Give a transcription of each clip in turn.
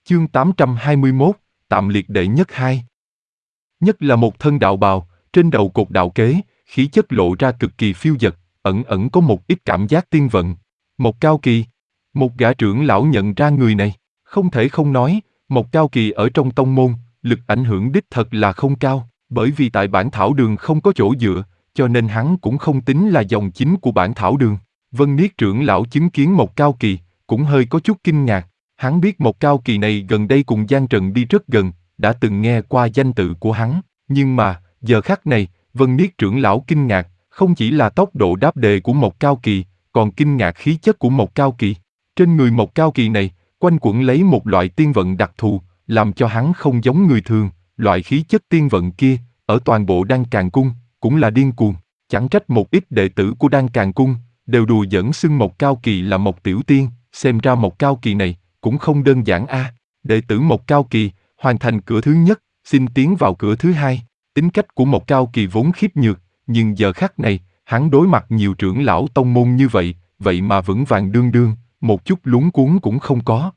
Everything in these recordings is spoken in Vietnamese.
Chương 821, tạm liệt đệ nhất 2. Nhất là một thân đạo bào, trên đầu cột đạo kế, khí chất lộ ra cực kỳ phiêu dật, ẩn ẩn có một ít cảm giác tiên vận. Một Cao Kỳ. Một gã trưởng lão nhận ra người này, không thể không nói, một Cao Kỳ ở trong tông môn, lực ảnh hưởng đích thật là không cao, bởi vì tại Bản Thảo Đường không có chỗ dựa, cho nên hắn cũng không tính là dòng chính của Bản Thảo Đường. Vân Niết trưởng lão chứng kiến một Cao Kỳ, cũng hơi có chút kinh ngạc. Hắn biết một Cao Kỳ này gần đây cùng Giang Trần đi rất gần, đã từng nghe qua danh tự của hắn, nhưng mà, giờ khắc này, Vân Niết trưởng lão kinh ngạc, không chỉ là tốc độ đáp đề của một Cao Kỳ, còn kinh ngạc khí chất của một Cao Kỳ. Trên người một Cao Kỳ này, quanh quẩn lấy một loại tiên vận đặc thù, làm cho hắn không giống người thường, loại khí chất tiên vận kia, ở toàn bộ Đan Càn Cung, cũng là điên cuồng. Chẳng trách một ít đệ tử của Đan Càn Cung, đều đùa giỡn xưng một Cao Kỳ là một tiểu tiên, xem ra một Cao Kỳ này, cũng không đơn giản a. Đệ tử một Cao Kỳ, hoàn thành cửa thứ nhất, xin tiến vào cửa thứ hai. Tính cách của một Cao Kỳ vốn khiếp nhược, nhưng giờ khắc này, hắn đối mặt nhiều trưởng lão tông môn như vậy, vậy mà vững vàng đương đương, một chút luống cuống cũng không có.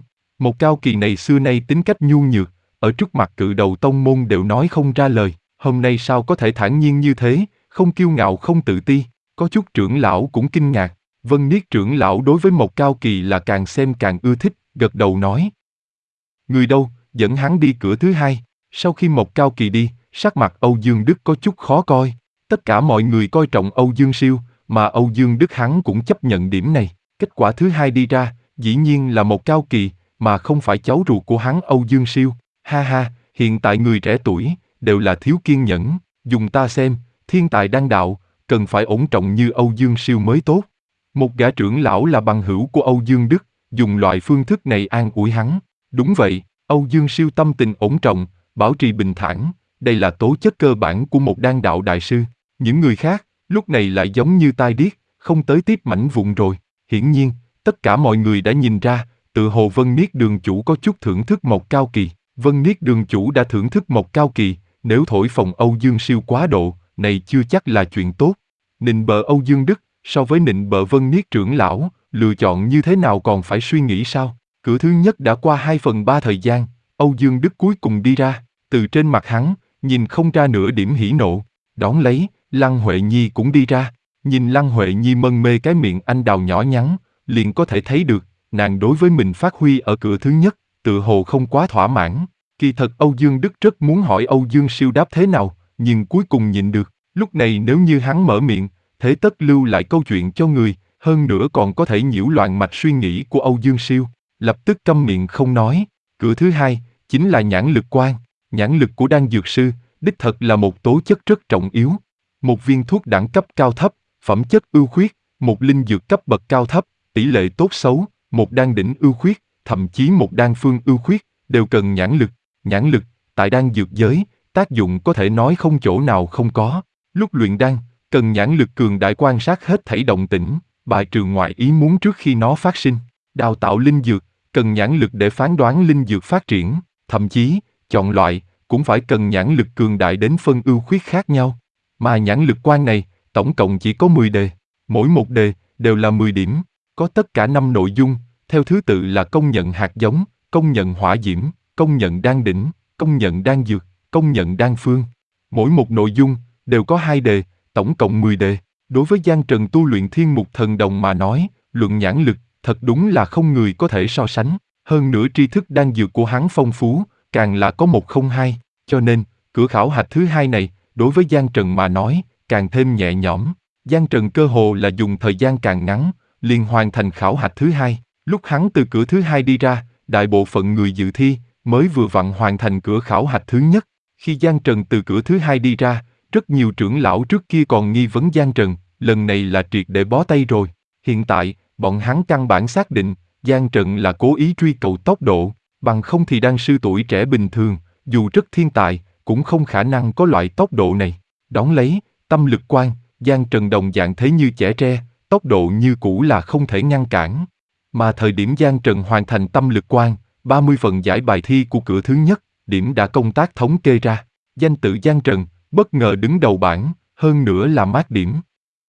Một Cao Kỳ này xưa nay tính cách nhu nhược, ở trước mặt cự đầu tông môn đều nói không ra lời, hôm nay sao có thể thản nhiên như thế, không kiêu ngạo không tự ti. Có chút trưởng lão cũng kinh ngạc, Vân Niết trưởng lão đối với một Cao Kỳ là càng xem càng ưa thích, gật đầu nói. Người đâu, dẫn hắn đi cửa thứ hai. Sau khi một Cao Kỳ đi, sắc mặt Âu Dương Đức có chút khó coi. Tất cả mọi người coi trọng Âu Dương Siêu, mà Âu Dương Đức hắn cũng chấp nhận điểm này. Kết quả thứ hai đi ra, dĩ nhiên là một Cao Kỳ, mà không phải cháu ruột của hắn Âu Dương Siêu. Ha ha, hiện tại người trẻ tuổi, đều là thiếu kiên nhẫn, dùng ta xem, thiên tài đan đạo, cần phải ổn trọng như Âu Dương Siêu mới tốt. Một gã trưởng lão là bằng hữu của Âu Dương Đức, dùng loại phương thức này an ủi hắn. Đúng vậy, Âu Dương Siêu tâm tình ổn trọng, bảo trì bình thản, đây là tố chất cơ bản của một đan đạo đại sư. Những người khác, lúc này lại giống như tai điếc, không tới tiếp mảnh vụn rồi. Hiển nhiên, tất cả mọi người đã nhìn ra, tự hồ Vân Niết đường chủ có chút thưởng thức một Cao Kỳ. Vân Niết đường chủ đã thưởng thức một Cao Kỳ, nếu thổi phồng Âu Dương Siêu quá độ, này chưa chắc là chuyện tốt. Nịnh bợ Âu Dương Đức, so với nịnh bợ Vân Niết trưởng lão, lựa chọn như thế nào còn phải suy nghĩ sao? Cửa thứ nhất đã qua 2/3 thời gian, Âu Dương Đức cuối cùng đi ra, từ trên mặt hắn, nhìn không ra nửa điểm hỉ nộ. Đón lấy, Lăng Huệ Nhi cũng đi ra, nhìn Lăng Huệ Nhi mân mê cái miệng anh đào nhỏ nhắn, liền có thể thấy được, nàng đối với mình phát huy ở cửa thứ nhất, tự hồ không quá thỏa mãn. Kỳ thật Âu Dương Đức rất muốn hỏi Âu Dương Siêu đáp thế nào, nhưng cuối cùng nhịn được. Lúc này nếu như hắn mở miệng, thế tất lưu lại câu chuyện cho người, hơn nữa còn có thể nhiễu loạn mạch suy nghĩ của Âu Dương Siêu, lập tức câm miệng không nói. Cửa thứ hai, chính là nhãn lực quan. Nhãn lực của đan dược sư, đích thật là một tố chất rất trọng yếu. Một viên thuốc đẳng cấp cao thấp, phẩm chất ưu khuyết, một linh dược cấp bậc cao thấp, tỷ lệ tốt xấu, một đan đỉnh ưu khuyết, thậm chí một đan phương ưu khuyết, đều cần nhãn lực. Nhãn lực, tại đan dược giới, tác dụng có thể nói không chỗ nào không có. Lúc luyện đan, cần nhãn lực cường đại quan sát hết thảy động tĩnh, bài trừ ngoại ý muốn trước khi nó phát sinh. Đào tạo linh dược, cần nhãn lực để phán đoán linh dược phát triển, thậm chí, chọn loại, cũng phải cần nhãn lực cường đại đến phân ưu khuyết khác nhau. Mà nhãn lực quan này, tổng cộng chỉ có 10 đề, mỗi một đề, đều là 10 điểm, có tất cả 5 nội dung, theo thứ tự là công nhận hạt giống, công nhận hỏa diễm, công nhận đan đỉnh, công nhận đan dược, công nhận đan phương. Mỗi một nội dung, đều có 2 đề, tổng cộng 10 đề. Đối với Giang Trần tu luyện Thiên Mục Thần Đồng mà nói, luận nhãn lực, thật đúng là không người có thể so sánh. Hơn nữa tri thức đan dược của hắn phong phú, càng là có 102, cho nên, cửa khảo hạch thứ hai này, đối với Giang Trần mà nói, càng thêm nhẹ nhõm. Giang Trần cơ hồ là dùng thời gian càng ngắn, liền hoàn thành khảo hạch thứ hai. Lúc hắn từ cửa thứ hai đi ra, đại bộ phận người dự thi, mới vừa vặn hoàn thành cửa khảo hạch thứ nhất. Khi Giang Trần từ cửa thứ hai đi ra, rất nhiều trưởng lão trước kia còn nghi vấn Giang Trần, lần này là triệt để bó tay rồi. Hiện tại, bọn hắn căn bản xác định, Giang Trần là cố ý truy cầu tốc độ, bằng không thì đan sư tuổi trẻ bình thường, dù rất thiên tài, cũng không khả năng có loại tốc độ này. Đón lấy, tâm lực quan, Giang Trần đồng dạng thế như chẻ tre, tốc độ như cũ là không thể ngăn cản. Mà thời điểm Giang Trần hoàn thành tâm lực quan, 30 phần giải bài thi của cửa thứ nhất, điểm đã công tác thống kê ra. Danh tự Giang Trần, bất ngờ đứng đầu bảng, hơn nữa là mát điểm.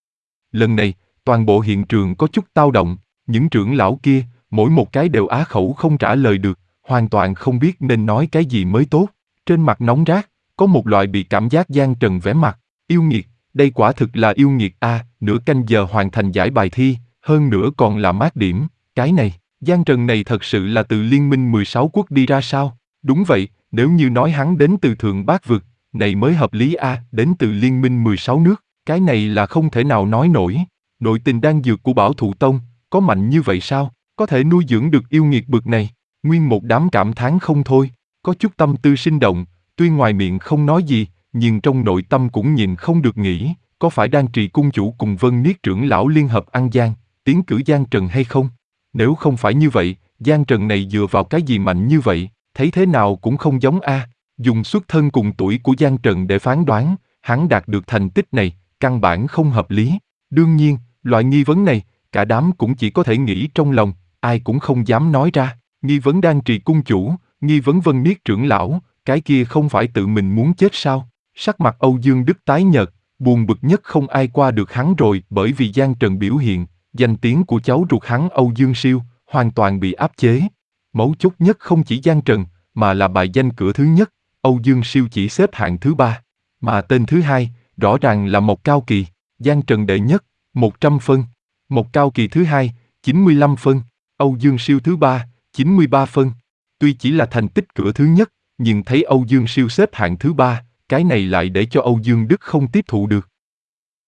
Lần này, toàn bộ hiện trường có chút tao động, những trưởng lão kia, mỗi một cái đều á khẩu không trả lời được, hoàn toàn không biết nên nói cái gì mới tốt. Trên mặt nóng rát, có một loại bị cảm giác Giang Trần vẻ mặt. Yêu nghiệt, đây quả thực là yêu nghiệt a, nửa canh giờ hoàn thành giải bài thi, hơn nữa còn là mát điểm, cái này, Giang Trần này thật sự là từ Liên minh 16 quốc đi ra sao? Đúng vậy, nếu như nói hắn đến từ Thượng Bát Vực, này mới hợp lý a, đến từ Liên minh 16 nước, cái này là không thể nào nói nổi. Nội tình đan dược của Bảo Thụ Tông, có mạnh như vậy sao? Có thể nuôi dưỡng được yêu nghiệt bực này? Nguyên một đám cảm thán không thôi, có chút tâm tư sinh động, tuy ngoài miệng không nói gì, nhưng trong nội tâm cũng nhìn không được nghĩ, có phải Đan Trì cung chủ cùng Vân Niết trưởng lão liên hợp ăn gian, tiến cử Giang Trần hay không? Nếu không phải như vậy, Giang Trần này dựa vào cái gì mạnh như vậy, thấy thế nào cũng không giống a. Dùng xuất thân cùng tuổi của Giang Trần để phán đoán, hắn đạt được thành tích này, căn bản không hợp lý. Đương nhiên, loại nghi vấn này, cả đám cũng chỉ có thể nghĩ trong lòng, ai cũng không dám nói ra. Nghi vấn Đan Trì cung chủ, nghi vấn Vân Niết trưởng lão, cái kia không phải tự mình muốn chết sao? Sắc mặt Âu Dương Đức tái nhợt, buồn bực nhất không ai qua được hắn rồi, bởi vì Giang Trần biểu hiện, danh tiếng của cháu ruột hắn Âu Dương Siêu, hoàn toàn bị áp chế. Mấu chốt nhất không chỉ Giang Trần, mà là bài danh cửa thứ nhất, Âu Dương Siêu chỉ xếp hạng thứ 3, mà tên thứ hai, rõ ràng là Mộc Cao Kỳ. Giang Trần đệ nhất, 100 phân, Mộc Cao Kỳ thứ hai, 95 phân, Âu Dương Siêu thứ 3, 93 phân. Tuy chỉ là thành tích cửa thứ nhất, nhưng thấy Âu Dương Siêu xếp hạng thứ 3, cái này lại để cho Âu Dương Đức không tiếp thụ được.